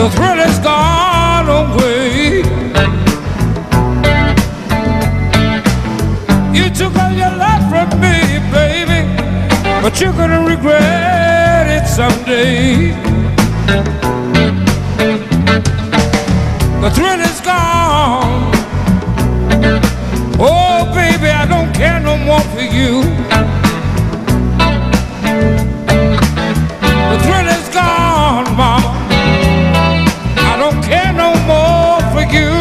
The thrill is gone away. You took all your love from me, baby, but you're gonna regret it someday. The thrill is gone. Oh, baby, I don't care no more for you. The thrill is gone, mama. I don't care no more for you.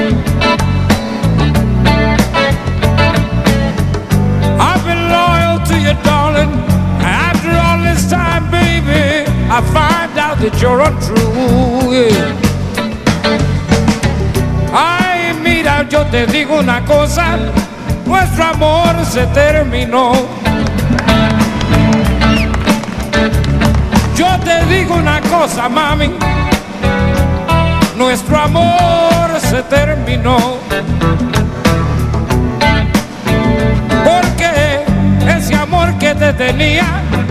I've been loyal to you, darling. After all this time, baby, I find out that you're untrue. Yeah. Ay, mira, yo te digo una cosa, nuestro amor se terminó. Yo te digo una cosa, mami, nuestro amor se terminó. Porque ese amor que te tenía,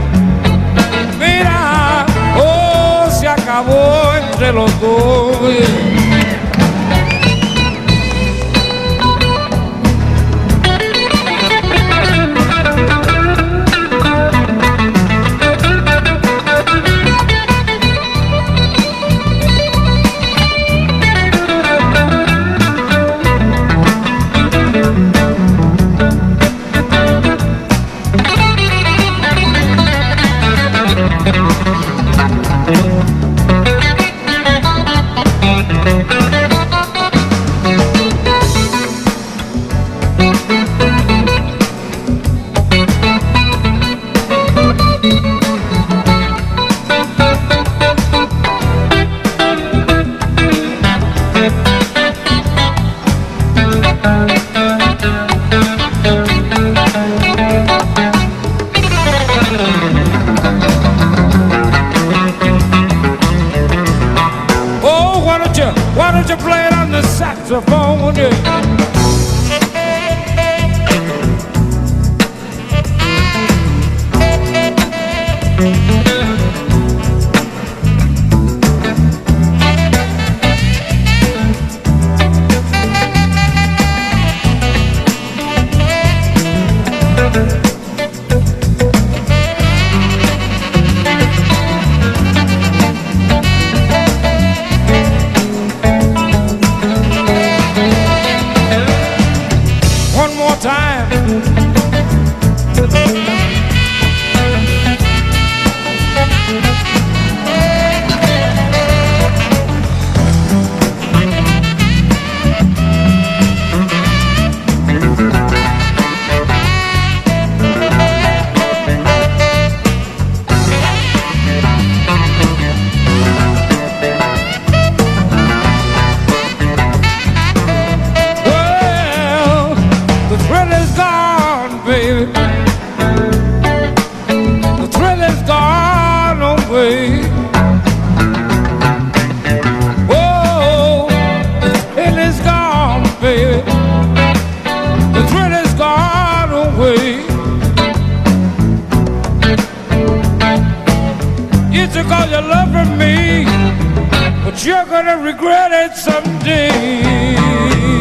mira, oh, se acabó entre los dos. Why don't you play it on the saxophone? Yeah. All your love from me, but you're gonna regret it someday.